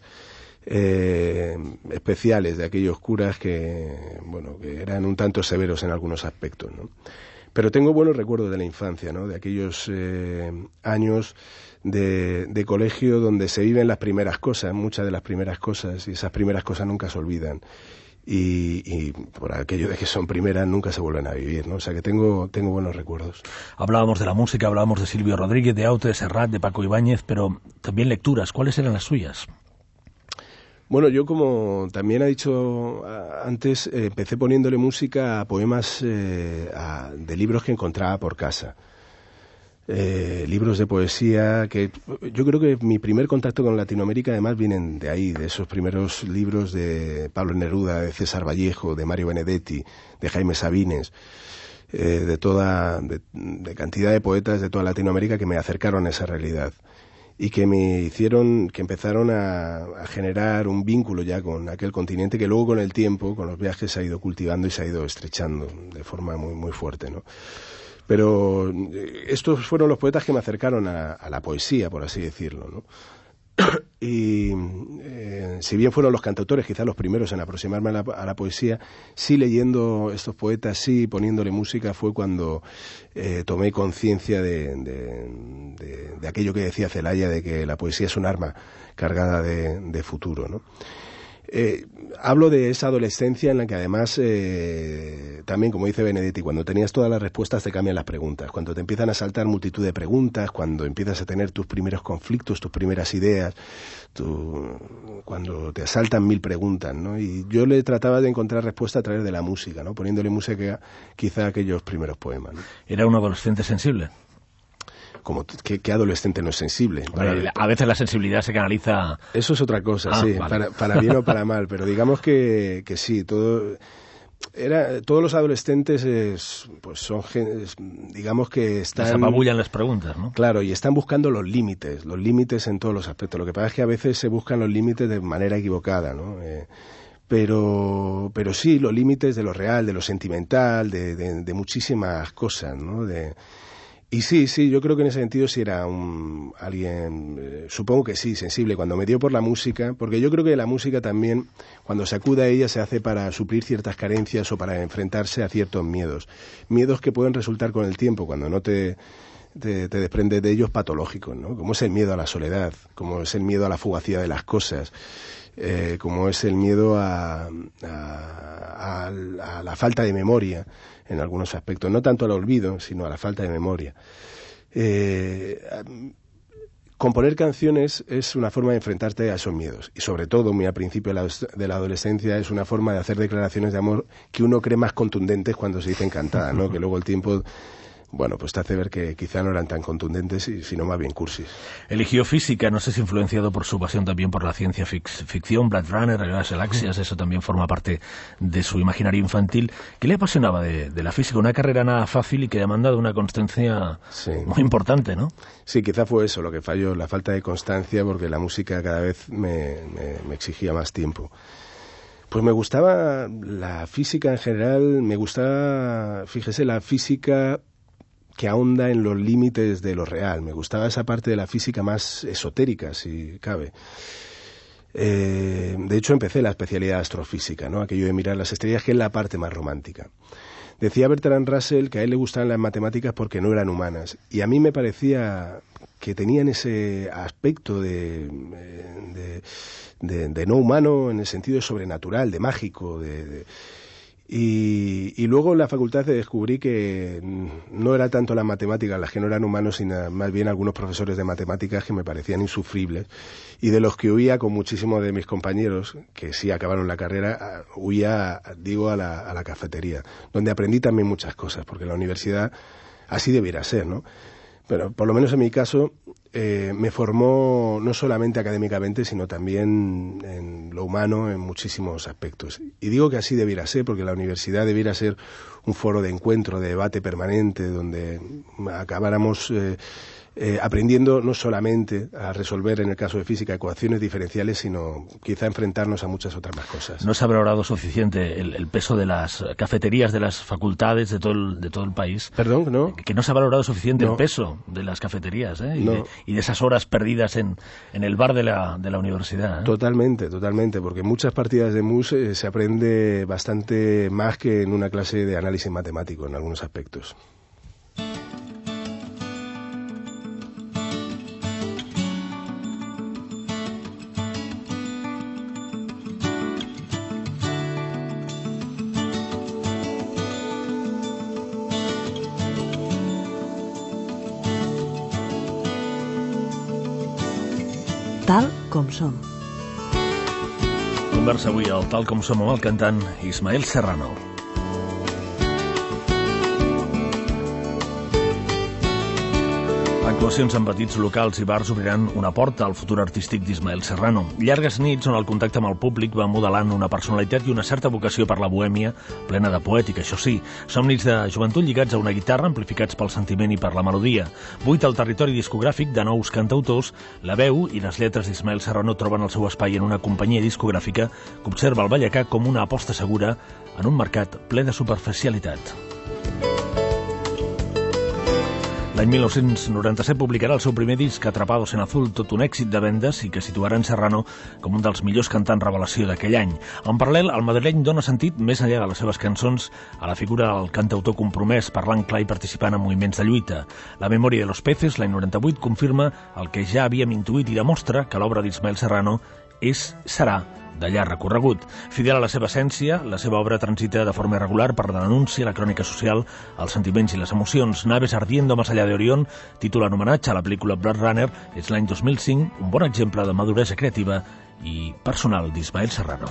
S1: eh, especiales de aquellos curas que, bueno, que eran un tanto severos en algunos aspectos, ¿no? Pero tengo buenos recuerdos de la infancia, ¿no? De aquellos eh, años de, de colegio donde se viven las primeras cosas, muchas de las primeras cosas, y esas primeras cosas nunca se olvidan. Y, y por aquello de que son primeras nunca se vuelven a vivir, ¿no? O sea que tengo, tengo buenos recuerdos.
S3: Hablábamos de la música, hablábamos de Silvio Rodríguez, de Aute, de Serrat, de Paco Ibáñez, pero también lecturas. ¿Cuáles eran las suyas?
S1: Bueno, yo, como también ha dicho antes, eh, empecé poniéndole música a poemas eh, a, de libros que encontraba por casa. Eh, libros de poesía que yo creo que mi primer contacto con Latinoamérica además vienen de ahí, de esos primeros libros de Pablo Neruda, de César Vallejo, de Mario Benedetti, de Jaime Sabines, eh, de toda de, de cantidad de poetas de toda Latinoamérica que me acercaron a esa realidad. y que me hicieron, que empezaron a, a generar un vínculo ya con aquel continente que luego con el tiempo, con los viajes, se ha ido cultivando y se ha ido estrechando de forma muy, muy fuerte, ¿no? Pero estos fueron los poetas que me acercaron a, a la poesía, por así decirlo, ¿no? Y eh, si bien fueron los cantautores quizás los primeros en aproximarme a la, a la poesía, sí leyendo estos poetas, sí poniéndole música, fue cuando eh, tomé conciencia de, de, de, de aquello que decía Celaya, de que la poesía es un arma cargada de, de futuro, ¿no? Eh, hablo de esa adolescencia en la que además eh, también, como dice Benedetti, cuando tenías todas las respuestas te cambian las preguntas, cuando te empiezan a saltar multitud de preguntas, cuando empiezas a tener tus primeros conflictos, tus primeras ideas, tu, cuando te asaltan mil preguntas, ¿no? Y yo le trataba de encontrar respuesta a través de la música, ¿no? Poniéndole música quizá a aquellos primeros poemas, ¿no?
S3: ¿Era un adolescente sensible?
S1: Como que, que adolescente no es sensible.
S3: Para, a veces la sensibilidad se canaliza...
S1: Eso es otra cosa,
S3: ah,
S1: sí,
S3: vale.
S1: para, para bien o para mal, pero digamos que, que sí, todo... Era, todos los adolescentes es, pues son, es, digamos que están...
S3: Se apabullan las preguntas, ¿no?
S1: Claro, y están buscando los límites, los límites en todos los aspectos. Lo que pasa es que a veces se buscan los límites de manera equivocada, ¿no? Eh, pero, pero sí, los límites de lo real, de lo sentimental, de, de, de muchísimas cosas, ¿no? De... Y sí, sí, yo creo que en ese sentido sí era un, alguien, eh, supongo que sí, sensible, cuando me dio por la música, porque yo creo que la música también, cuando se acude a ella, se hace para suplir ciertas carencias o para enfrentarse a ciertos miedos. Miedos que pueden resultar con el tiempo, cuando no te, te, te desprendes de ellos, patológicos, ¿no? Como es el miedo a la soledad, como es el miedo a la fugacidad de las cosas, eh, como es el miedo a, a, a, a la falta de memoria, en algunos aspectos, no tanto al olvido, sino a la falta de memoria. Eh, componer canciones es una forma de enfrentarte a esos miedos, y sobre todo, muy al principio de la, de la adolescencia, es una forma de hacer declaraciones de amor que uno cree más contundentes cuando se dicen cantadas, ¿no? Que luego el tiempo... Bueno, pues te hace ver que quizá no eran tan contundentes, sino más bien cursis.
S3: Eligió física, no sé si influenciado por su pasión también por la ciencia fic- ficción, Blade Runner, las galaxias, eso también forma parte de su imaginario infantil. ¿Qué le apasionaba de, de la física? Una carrera nada fácil y que demanda de una constancia sí. muy importante, ¿no?
S1: Sí, quizá fue eso lo que falló, la falta de constancia, porque la música cada vez me, me, me exigía más tiempo. Pues me gustaba la física en general, me gustaba, fíjese, la física... que ahonda en los límites de lo real. Me gustaba esa parte de la física más esotérica, si cabe. Eh, de hecho, empecé la especialidad de astrofísica, ¿no? Aquello de mirar las estrellas, que es la parte más romántica. Decía Bertrand Russell que a él le gustaban las matemáticas porque no eran humanas. Y a mí me parecía que tenían ese aspecto de, de, de, de no humano en el sentido de sobrenatural, de mágico, de... de Y, y luego en la facultad descubrí que no era tanto las matemáticas las que no eran humanos, sino más bien algunos profesores de matemáticas que me parecían insufribles y de los que huía con muchísimos de mis compañeros, que sí acabaron la carrera, huía, digo, a la, a la cafetería, donde aprendí también muchas cosas, porque la universidad así debiera ser, ¿no? Pero por lo menos en mi caso eh, me formó no solamente académicamente, sino también en lo humano en muchísimos aspectos. Y digo que así debiera ser, porque la universidad debiera ser un foro de encuentro, de debate permanente, donde acabáramos eh, eh, aprendiendo no solamente a resolver, en el caso de física, ecuaciones diferenciales, sino quizá enfrentarnos a muchas otras más cosas.
S3: No se ha valorado suficiente el, el peso de las cafeterías de las facultades de todo el, de todo el país.
S1: ¿Perdón? ¿No?
S3: Que no se ha valorado suficiente
S1: no.
S3: el peso de las cafeterías, ¿eh? Y,
S1: no.
S3: de, y de esas horas perdidas en, en el bar de la, de la universidad, ¿eh?
S1: Totalmente, totalmente, porque en muchas partidas de mus eh, se aprende bastante más que en una clase de análisis matemático en algunos aspectos.
S2: Tal com som.
S3: Conversa avui al Tal com som amb el cantant Ismael Serrano. Actuacions en petits locals i bars obriran una porta al futur artístic d'Ismael Serrano. Llargues nits on el contacte amb el públic va modelant una personalitat i una certa vocació per la bohèmia, plena de poètica, això sí. Somnis de joventut lligats a una guitarra, amplificats pel sentiment i per la melodia. Buit al territori discogràfic de nous cantautors, la veu i les lletres d'Ismael Serrano troben el seu espai en una companyia discogràfica que observa el Vallecà com una aposta segura en un mercat ple de superficialitat. L'any mil nou-cents noranta-set publicarà el seu primer disc, Atrapados en Azul, tot un èxit de vendes i que situarà en Serrano com un dels millors cantants revelació d'aquell any. En paral·lel, el madrileny dona sentit, més enllà de les seves cançons, a la figura del cantautor compromès, parlant clar i participant en moviments de lluita. La memòria de los peces, l'any noranta-vuit, confirma el que ja havíem intuït i demostra que l'obra d'Ismael Serrano és, serà, de llarg recorregut. Fidel a la seva essència, la seva obra transita de forma irregular per la denúncia, la crònica social, els sentiments i les emocions. Naves ardiendo más allá de Orión, títol en homenatge a la pel·lícula Blade Runner, és l'any dos mil cinc, un bon exemple de maduresa creativa i personal d'Ismael Serrano.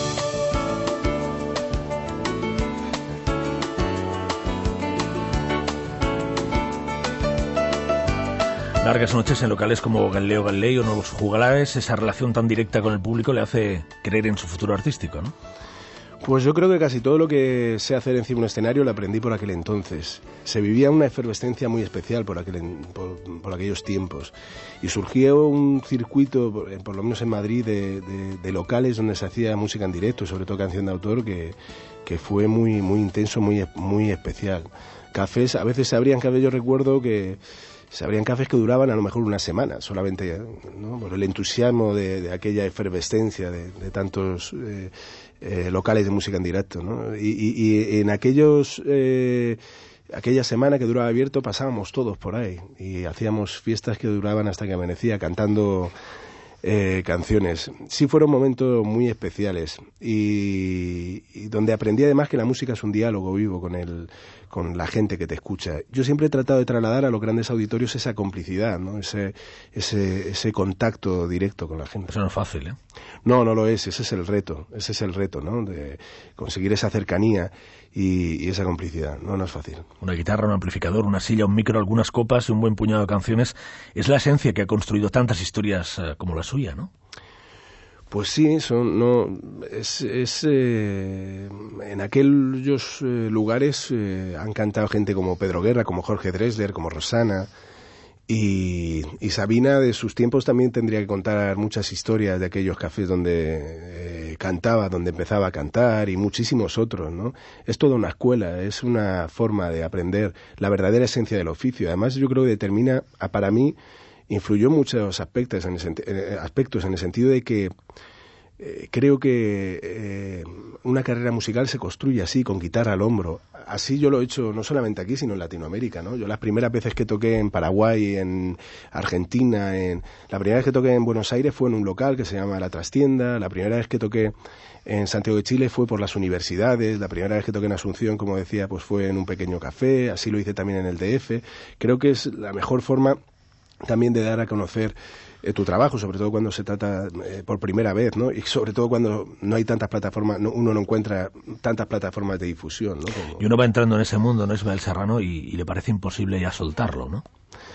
S3: Largas noches en locales como Galileo Galilei o Nuevos Juglares, esa relación tan directa con el público le hace creer en su futuro artístico, ¿no?
S1: Pues yo creo que casi todo lo que sé hacer encima de un escenario lo aprendí por aquel entonces. Se vivía una efervescencia muy especial por, aquel, por, por aquellos tiempos. Y surgió un circuito, por, por lo menos en Madrid, de, de, de locales donde se hacía música en directo, sobre todo canción de autor, que, que fue muy, muy intenso, muy, muy especial. Cafés, a veces se abrían cafés, yo recuerdo que se abrían cafés que duraban a lo mejor una semana, solamente, ¿no? Por el entusiasmo de, de aquella efervescencia de, de tantos eh, eh, locales de música en directo, ¿no? Y, y, y en aquellos eh, aquella semana que duraba abierto pasábamos todos por ahí y hacíamos fiestas que duraban hasta que amanecía cantando eh, canciones. Sí fueron momentos muy especiales y, y donde aprendí además que la música es un diálogo vivo con el con la gente que te escucha. Yo siempre he tratado de trasladar a los grandes auditorios esa complicidad, ¿no? Ese, ese, ese contacto directo con la gente.
S3: Eso no es fácil, ¿eh?
S1: No, no lo es, ese es el reto, ese es el reto, ¿no? De conseguir esa cercanía y, y esa complicidad, no, no es fácil.
S3: Una guitarra, un amplificador, una silla, un micro, algunas copas y un buen puñado de canciones es la esencia que ha construido tantas historias eh, como la suya, ¿no?
S1: Pues sí, son, no, es, es eh, en aquellos eh, lugares eh, han cantado gente como Pedro Guerra, como Jorge Drexler, como Rosana, y, y Sabina de sus tiempos también tendría que contar muchas historias de aquellos cafés donde eh, cantaba, donde empezaba a cantar, y muchísimos otros, ¿no? Es toda una escuela, es una forma de aprender la verdadera esencia del oficio. Además, yo creo que determina, para mí, influyó muchos aspectos en el, aspectos en el sentido de que eh, creo que eh, una carrera musical se construye así, con guitarra al hombro. Así yo lo he hecho no solamente aquí, sino en Latinoamérica, ¿no? Yo las primeras veces que toqué en Paraguay, en Argentina, en la primera vez que toqué en Buenos Aires fue en un local que se llama La Trastienda, la primera vez que toqué en Santiago de Chile fue por las universidades, la primera vez que toqué en Asunción, como decía, pues fue en un pequeño café, así lo hice también en el D F. Creo que es la mejor forma también de dar a conocer eh, tu trabajo, sobre todo cuando se trata eh, por primera vez, ¿no? Y sobre todo cuando no hay tantas plataformas, no, uno no encuentra tantas plataformas de difusión, ¿no? Como...
S3: Y uno va entrando en ese mundo, ¿no? Ismael Serrano, y, y le parece imposible ya soltarlo, ¿no?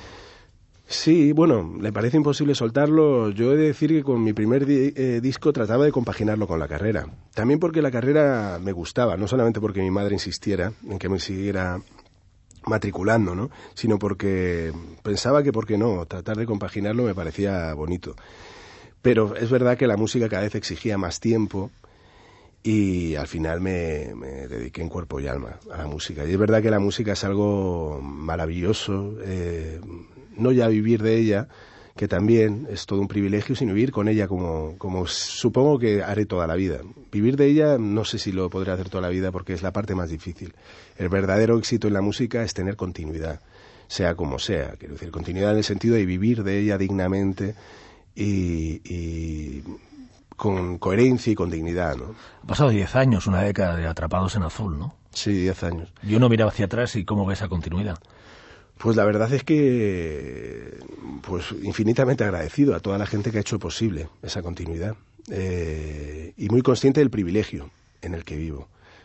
S1: Sí, bueno, le parece imposible soltarlo. Yo he de decir que con mi primer di eh, disco trataba de compaginarlo con la carrera. También porque la carrera me gustaba, no solamente porque mi madre insistiera en que me siguiera matriculando, ¿no? Sino porque pensaba que, ¿por qué no? Tratar de compaginarlo me parecía bonito. Pero es verdad que la música cada vez exigía más tiempo y al final me, me dediqué en cuerpo y alma a la música. Y es verdad que la música es algo maravilloso, eh, no ya vivir de ella, que también es todo un privilegio, sino vivir con ella como, como supongo que haré toda la vida. Vivir de ella no sé si lo podré hacer toda la vida porque es la parte más difícil. El verdadero éxito en la música es tener continuidad, sea como sea. Quiero decir, continuidad en el sentido de vivir de ella dignamente y, y con coherencia y con dignidad, ¿no?
S3: Ha pasado diez años, una década de Atrapados en Azul, ¿no?
S1: Sí, diez años.
S3: Y uno miraba hacia atrás y ¿cómo ve esa continuidad?
S1: Pues la verdad es que, pues infinitamente agradecido a toda la gente que ha hecho posible esa continuidad eh, y muy consciente del privilegio en el que vivo,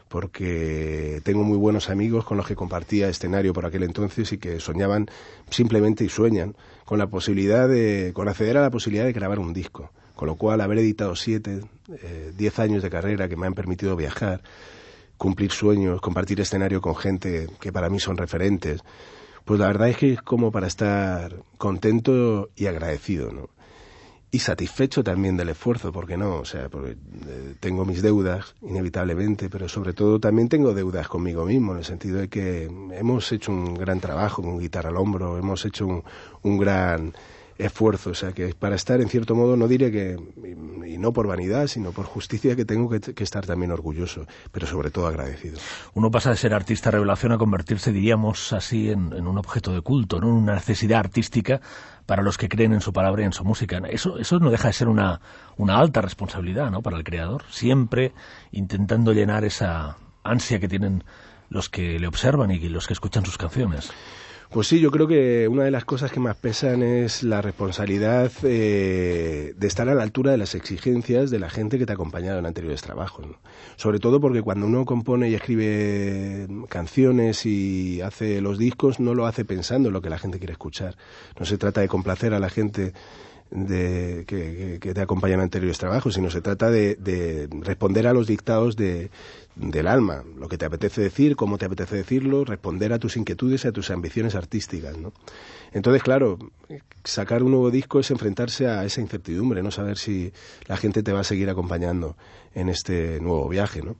S1: porque tengo muy buenos amigos con los que compartía escenario por aquel entonces y que soñaban simplemente y sueñan con la posibilidad de, con acceder a la posibilidad de grabar un disco. Con lo cual, haber editado siete, eh, diez años de carrera que me han permitido viajar, cumplir sueños, compartir escenario con gente que para mí son referentes, pues la verdad es que es como para estar contento y agradecido, ¿no? Y satisfecho también del esfuerzo, porque no, o sea, porque eh, tengo mis deudas, inevitablemente, pero sobre todo también tengo deudas conmigo mismo, en el sentido de que hemos hecho un gran trabajo con Guitarra al Hombro, hemos hecho un, un gran esfuerzo, o sea, que para estar, en cierto modo, no diré que, y, y no por vanidad, sino por justicia, que tengo que, que estar también orgulloso, pero sobre todo agradecido.
S3: Uno pasa de ser artista revelación a convertirse, diríamos así, en, en un objeto de culto, ¿no? Una necesidad artística para los que creen en su palabra y en su música. Eso, eso no deja de ser una, una alta responsabilidad, ¿no?, para el creador, siempre intentando llenar esa ansia que tienen los que le observan y los que escuchan sus canciones.
S1: Pues sí, yo creo que una de las cosas que más pesan es la responsabilidad eh, de estar a la altura de las exigencias de la gente que te ha acompañado en anteriores trabajos, ¿no? Sobre todo porque cuando uno compone y escribe canciones y hace los discos, no lo hace pensando en lo que la gente quiere escuchar. No se trata de complacer a la gente de que, que, que te acompaña en anteriores trabajos, sino se trata de, de responder a los dictados de, del alma, lo que te apetece decir, cómo te apetece decirlo, responder a tus inquietudes y a tus ambiciones artísticas, ¿no? Entonces, claro, sacar un nuevo disco es enfrentarse a esa incertidumbre, no saber si la gente te va a seguir acompañando en este nuevo viaje, ¿no?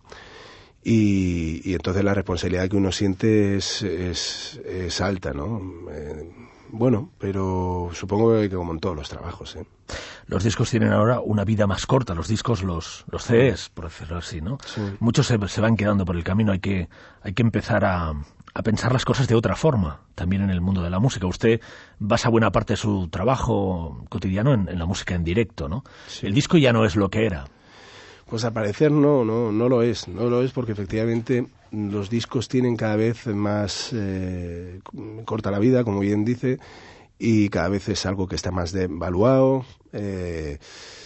S1: Y, y entonces la responsabilidad que uno siente es, es, es alta, ¿no? Eh, Bueno, pero supongo que como en todos los trabajos, ¿eh?
S3: Los discos tienen ahora una vida más corta, los discos, los, los C Ds, por decirlo así, ¿no?
S1: Sí.
S3: Muchos se, se van quedando por el camino, hay que, hay que empezar a, a pensar las cosas de otra forma, también en el mundo de la música. Usted basa buena parte de su trabajo cotidiano en, en la música en directo, ¿no? Sí. El disco ya no es lo que era.
S1: Pues al parecer no, no, no lo es, no lo es porque efectivamente los discos tienen cada vez más eh, corta la vida, como bien dice, y cada vez es algo que está más devaluado, eh,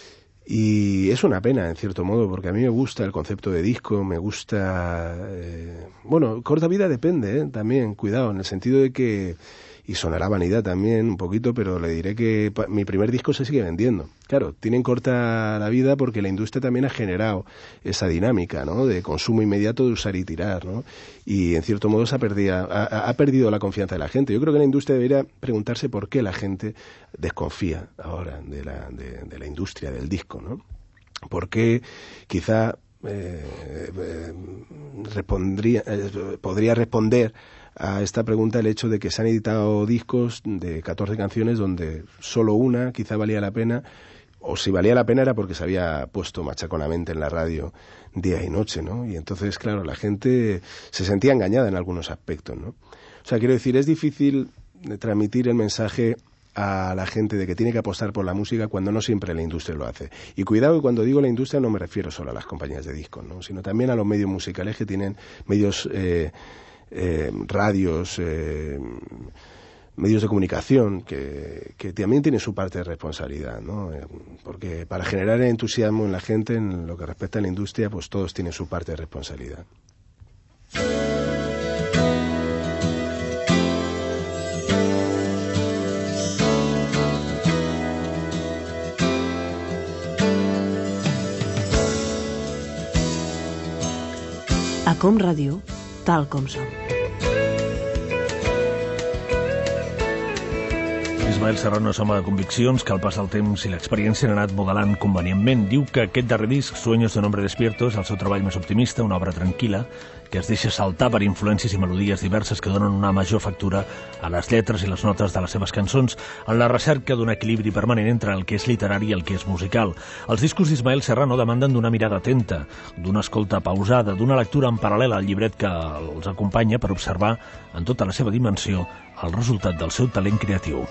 S1: y es una pena en cierto modo, porque a mí me gusta el concepto de disco, me gusta, eh, bueno, corta vida depende, ¿eh? También, cuidado, en el sentido de que, y sonará vanidad también un poquito, pero le diré que mi primer disco se sigue vendiendo. Claro, tienen corta la vida porque la industria también ha generado esa dinámica, ¿no?, de consumo inmediato, de usar y tirar, ¿no? Y en cierto modo se ha perdido, ha, ha perdido la confianza de la gente. Yo creo que la industria debería preguntarse por qué la gente desconfía ahora de la, de, de la industria del disco, ¿no? ¿Por qué quizá eh, eh, respondría, eh, podría responder a esta pregunta el hecho de que se han editado discos de catorce canciones donde solo una quizá valía la pena, o si valía la pena era porque se había puesto machaconamente en la radio día y noche, ¿no? Y entonces, claro, la gente se sentía engañada en algunos aspectos, ¿no? O sea, quiero decir, es difícil transmitir el mensaje a la gente de que tiene que apostar por la música cuando no siempre la industria lo hace. Y cuidado, que cuando digo la industria no me refiero solo a las compañías de discos, ¿no?, sino también a los medios musicales que tienen medios... Eh, Eh, radios, eh, medios de comunicación que, que también tienen su parte de responsabilidad, ¿no? Eh, porque para generar entusiasmo en la gente en lo que respecta a la industria, pues todos tienen su parte de responsabilidad.
S2: A Com Ràdio, tal com som.
S3: Ismael Serrano és home de conviccions que al pas del temps i l'experiència han anat modelant convenientment. Diu que aquest darrer disc, Sueños de un hombre despierto, és el seu treball més optimista, una obra tranquil·la, que es deixa saltar per influències i melodies diverses que donen una major factura a les lletres i les notes de les seves cançons, en la recerca d'un equilibri permanent entre el que és literari i el que és musical. Els discos d'Ismael Serrano demanden d'una mirada atenta, d'una escolta pausada, d'una lectura en paral·lel al llibret que els acompanya per observar en tota la seva dimensió el resultat del seu talent creatiu.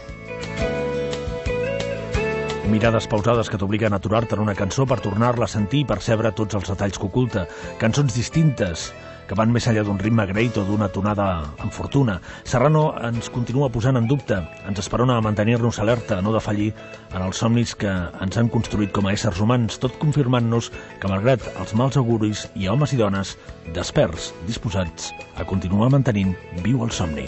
S3: Mirades pausades que t'obliguen a aturar-te en una cançó per tornar-la a sentir i percebre tots els detalls que oculta. Cançons distintes que van més enllà d'un ritme greit o d'una tonada amb fortuna. Serrano ens continua posant en dubte, ens esperona a mantenir-nos alerta, a no defallir en els somnis que ens han construït com a éssers humans, tot confirmant-nos que, malgrat els mals auguris, hi ha homes i dones desperts, disposats a continuar mantenint viu el somni.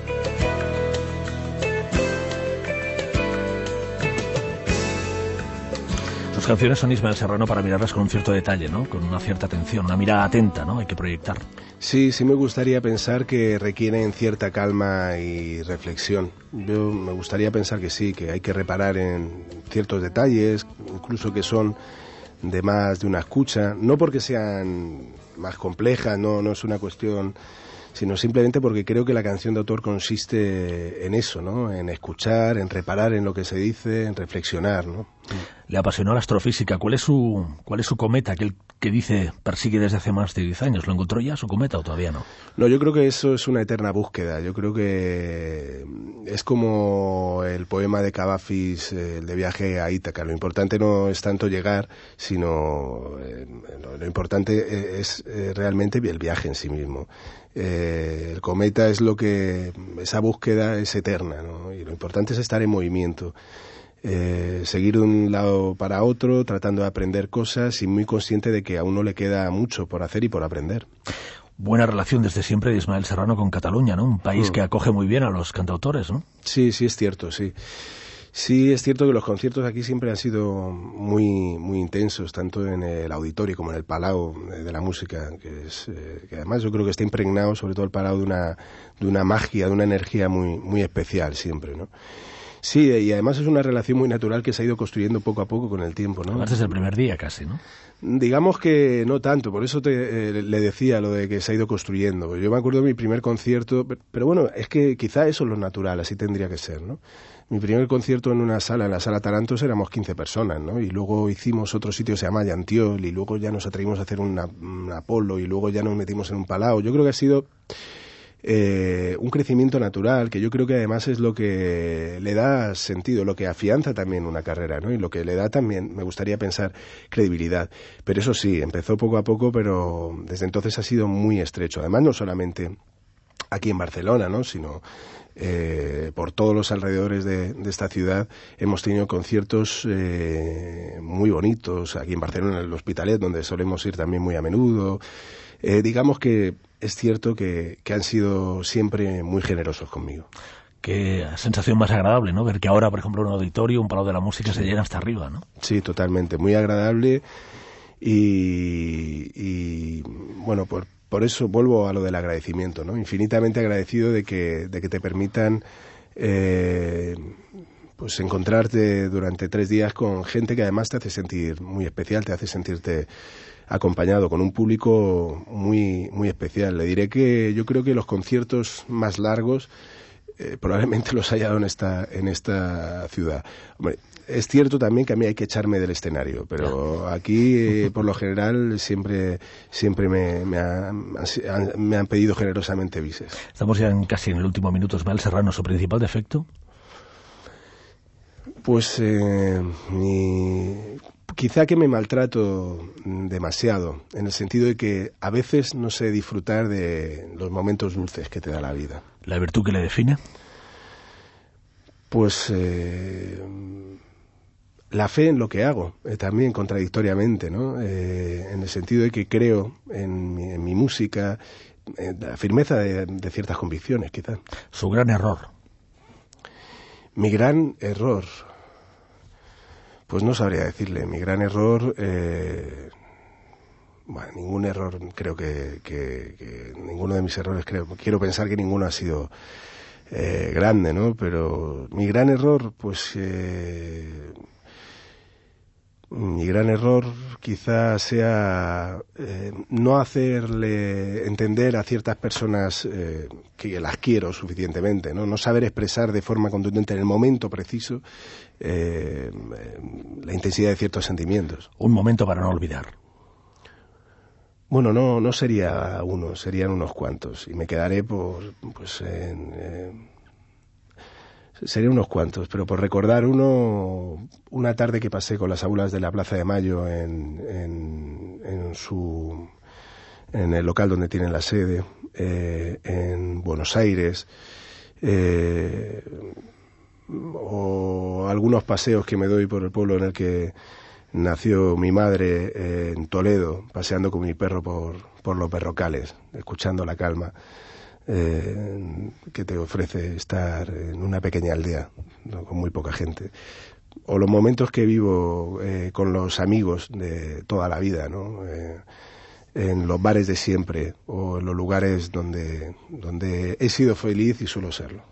S3: Sus canciones son Ismael Serrano para mirarlas con un cierto detalle, ¿no? Con una cierta atención, una mirada atenta, ¿no? Hay que proyectar.
S1: Sí, sí me gustaría pensar que requieren cierta calma y reflexión. Yo me gustaría pensar que sí, que hay que reparar en ciertos detalles, incluso que son de más de una escucha, no porque sean más complejas, no, no es una cuestión, sino simplemente porque creo que la canción de autor consiste en eso, ¿no? En escuchar, en reparar en lo que se dice, en reflexionar, ¿no?
S3: Le apasionó la astrofísica. ¿Cuál es su, cuál es su cometa, aquel que dice persigue desde hace más de diez años? ¿Lo encontró ya su cometa o todavía no?
S1: No, yo creo que eso es una eterna búsqueda. Yo creo que es como el poema de Cavafis, el de Viaje a Ítaca. Lo importante no es tanto llegar, sino eh, lo, lo importante es eh, realmente el viaje en sí mismo. Eh, el cometa es lo que, esa búsqueda es eterna, ¿no? Y lo importante es estar en movimiento. Eh, seguir de un lado para otro, tratando de aprender cosas y muy consciente de que a uno le queda mucho por hacer y por aprender.
S3: Buena relación desde siempre de Ismael Serrano con Cataluña, ¿no? Un país mm. que acoge muy bien a los cantautores, ¿no?
S1: Sí, sí, es cierto, sí. Sí, es cierto que los conciertos aquí siempre han sido muy muy intensos, tanto en el auditorio como en el Palau de la música, que es eh, que además yo creo que está impregnado, sobre todo el Palau, de una de una magia, de una energía muy muy especial siempre, ¿no? Sí, y además es una relación muy natural que se ha ido construyendo poco a poco con el tiempo, ¿no?
S3: Además desde el primer día casi, ¿no?
S1: Digamos que no tanto, por eso te, eh, le decía lo de que se ha ido construyendo. Yo me acuerdo de mi primer concierto, pero, pero bueno, es que quizá eso es lo natural, así tendría que ser, ¿no? Mi primer concierto en una sala, en la Sala Tarantos, éramos quince personas, ¿no? Y luego hicimos otro sitio que se llama Llantiol, y luego ya nos atrevimos a hacer una, un Apolo, y luego ya nos metimos en un Palau. Yo creo que ha sido Eh, un crecimiento natural, que yo creo que además es lo que le da sentido, lo que afianza también una carrera, ¿no? Y lo que le da también, me gustaría pensar, credibilidad. Pero eso sí, empezó poco a poco, pero desde entonces ha sido muy estrecho. Además, no solamente aquí en Barcelona, ¿no? Sino eh, por todos los alrededores de, de esta ciudad hemos tenido conciertos eh, muy bonitos. Aquí en Barcelona, en el Hospitalet, donde solemos ir también muy a menudo. Eh, digamos que es cierto que, que han sido siempre muy generosos conmigo.
S3: Qué sensación más agradable, ¿no? Ver que ahora, por ejemplo, un auditorio, un Palau de la Música se llena hasta arriba, ¿no?
S1: Sí, totalmente. Muy agradable y, y bueno, por, por eso vuelvo a lo del agradecimiento, ¿no? Infinitamente agradecido de que, de que te permitan eh, pues encontrarte durante tres días con gente que además te hace sentir muy especial, te hace sentirte acompañado con un público muy muy especial. Le diré que yo creo que los conciertos más largos eh, probablemente los haya dado en esta en esta ciudad. Hombre, es cierto también que a mí hay que echarme del escenario, pero aquí eh, por lo general siempre siempre me, me, ha, me han pedido generosamente bises.
S3: Estamos ya en, casi en el último minuto. Ismael Serrano, ¿su principal defecto?
S1: Pues eh, mi... quizá que me maltrato demasiado, en el sentido de que a veces no sé disfrutar de los momentos dulces que te da la vida.
S3: ¿La virtud que le define?
S1: Pues eh, la fe en lo que hago, eh, también contradictoriamente, ¿no? Eh, en el sentido de que creo en mi, en mi música, eh, la firmeza de, de ciertas convicciones, quizá.
S3: ¿Su gran error?
S1: Mi gran error... Pues no sabría decirle. Mi gran error, eh, bueno, ningún error, creo que, que, que ninguno de mis errores, creo, quiero pensar que ninguno ha sido eh, grande, ¿no? Pero mi gran error, pues, eh, mi gran error quizá sea eh, no hacerle entender a ciertas personas eh, que las quiero suficientemente, ¿no? No saber expresar de forma contundente en el momento preciso Eh, la intensidad de ciertos sentimientos.
S3: Un momento para no olvidar.
S1: Bueno, no no sería uno, serían unos cuantos. Y me quedaré por, pues, en, eh, serían unos cuantos, pero por recordar uno, una tarde que pasé con las aulas de la Plaza de Mayo en, en, en su en el local donde tienen la sede, eh, en Buenos Aires, eh, o algunos paseos que me doy por el pueblo en el que nació mi madre, eh, en Toledo, paseando con mi perro por, por los berrocales, escuchando la calma eh, que te ofrece estar en una pequeña aldea, ¿no?, con muy poca gente. O los momentos que vivo eh, con los amigos de toda la vida, ¿no? Eh, en los bares de siempre o en los lugares donde, donde he sido feliz y suelo serlo.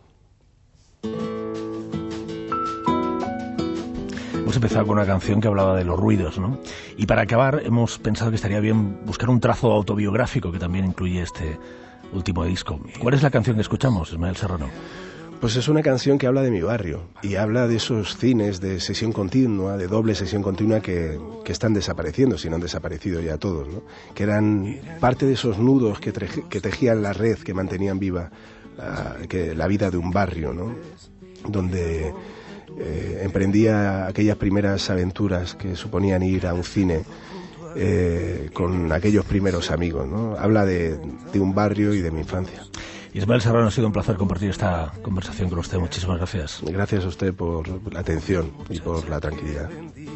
S3: Hemos empezado con una canción que hablaba de los ruidos, ¿no? Y para acabar hemos pensado que estaría bien buscar un trazo autobiográfico que también incluye este último disco. ¿Cuál es la canción que escuchamos, Ismael Serrano?
S1: Pues es una canción que habla de mi barrio y habla de esos cines de sesión continua, de doble sesión continua que, que están desapareciendo, si no han desaparecido ya todos, ¿no? Que eran parte de esos nudos que, tre- que tejían la red, que mantenían viva uh, que la vida de un barrio, ¿no? Donde eh, emprendía aquellas primeras aventuras que suponían ir a un cine eh, con aquellos primeros amigos, ¿no? Habla de, de un barrio y de mi infancia.
S3: Ismael Serrano, ha sido un placer compartir esta conversación con usted. Muchísimas gracias.
S1: Gracias a usted por la atención y por la tranquilidad.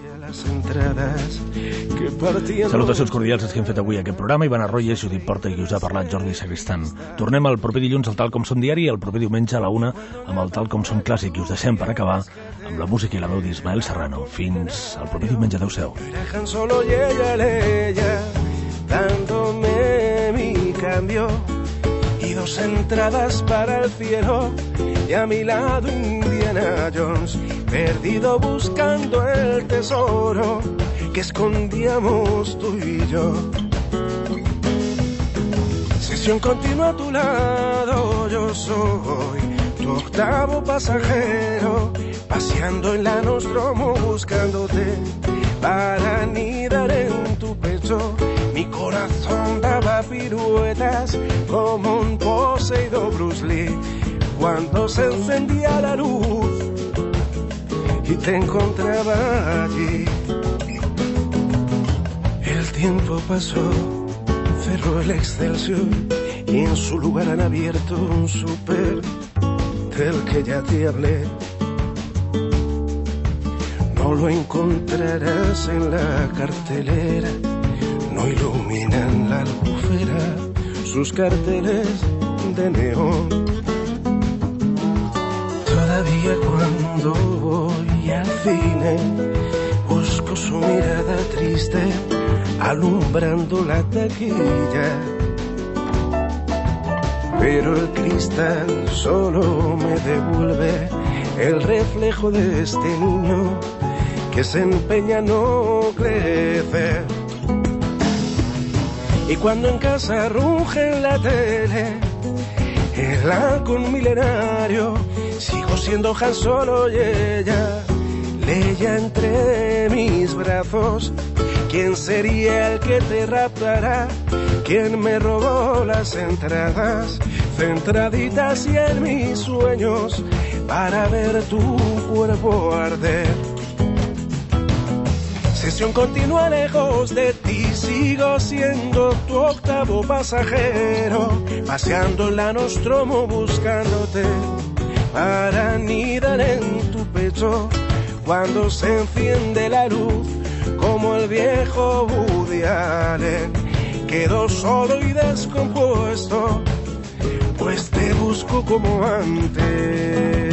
S3: Salutacions cordials, és que hem fet avui aquest programa. Ivan Arroyo, Judit Porta i qui us ha parlat, Jordi Sagristan. Tornem el proper dilluns al Tal Com Som Diari i el proper diumenge a la una amb el Tal Com Som Clàssic. I us deixem per acabar amb la música i la veu d'Ismael Serrano. Fins al proper diumenge. Adéu-siau.
S1: Solo ella, ella, dándome mi cambio y dos entradas para el cielo, y a mi lado Indiana Jones, perdido buscando el tesoro que escondíamos tú y yo. Sesión continua a tu lado, yo soy tu octavo pasajero, paseando en la Nostromo buscándote para anidar en tu pecho. Mi corazón daba piruetas como un poseído Bruce Lee cuando se encendía la luz y te encontraba allí. El tiempo pasó, cerró el Excelsior y en su lugar han abierto un súper del que ya te hablé. No lo encontrarás en la cartelera, no iluminan la albufera sus carteles de neón. Todavía cuando voy al cine busco su mirada triste alumbrando la taquilla, pero el cristal solo me devuelve el reflejo de este niño que se empeña a no crecer. Y cuando en casa ruge en la tele el halcón milenario, sigo siendo Han Solo y ella, Leia entre mis brazos. ¿Quién sería el que te raptará? ¿Quién me robó las entradas centraditas y en mis sueños para ver tu cuerpo arder? Sesión continua lejos de ti, sigo siendo tu octavo pasajero, paseando en la Nostromo buscándote para anidar en tu pecho cuando se enciende la luz, como el viejo Woody Allen. Quedo solo y descompuesto, pues te busco como antes.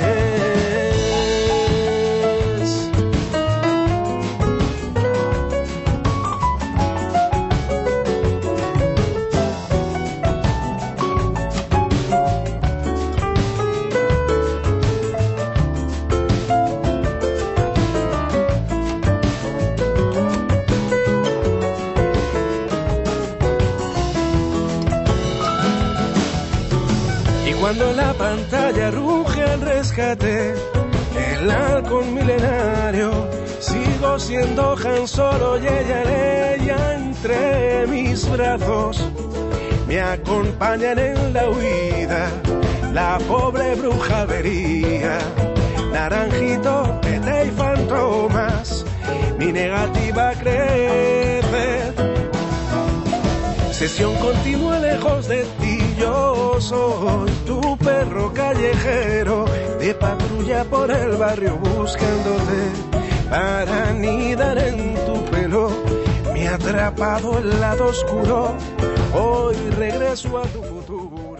S1: Cuando la pantalla ruge al rescate, el halcón milenario, sigo siendo Han Solo y ella, Leia entre mis brazos. Me acompañan en la huida la pobre bruja avería, Naranjito, Tete y Fantomas, mi negativa crece. Sesión continua lejos de ti, yo soy tu perro callejero, de patrulla por el barrio buscándote para anidar en tu pelo. Me ha atrapado el lado oscuro, hoy regreso a tu futuro.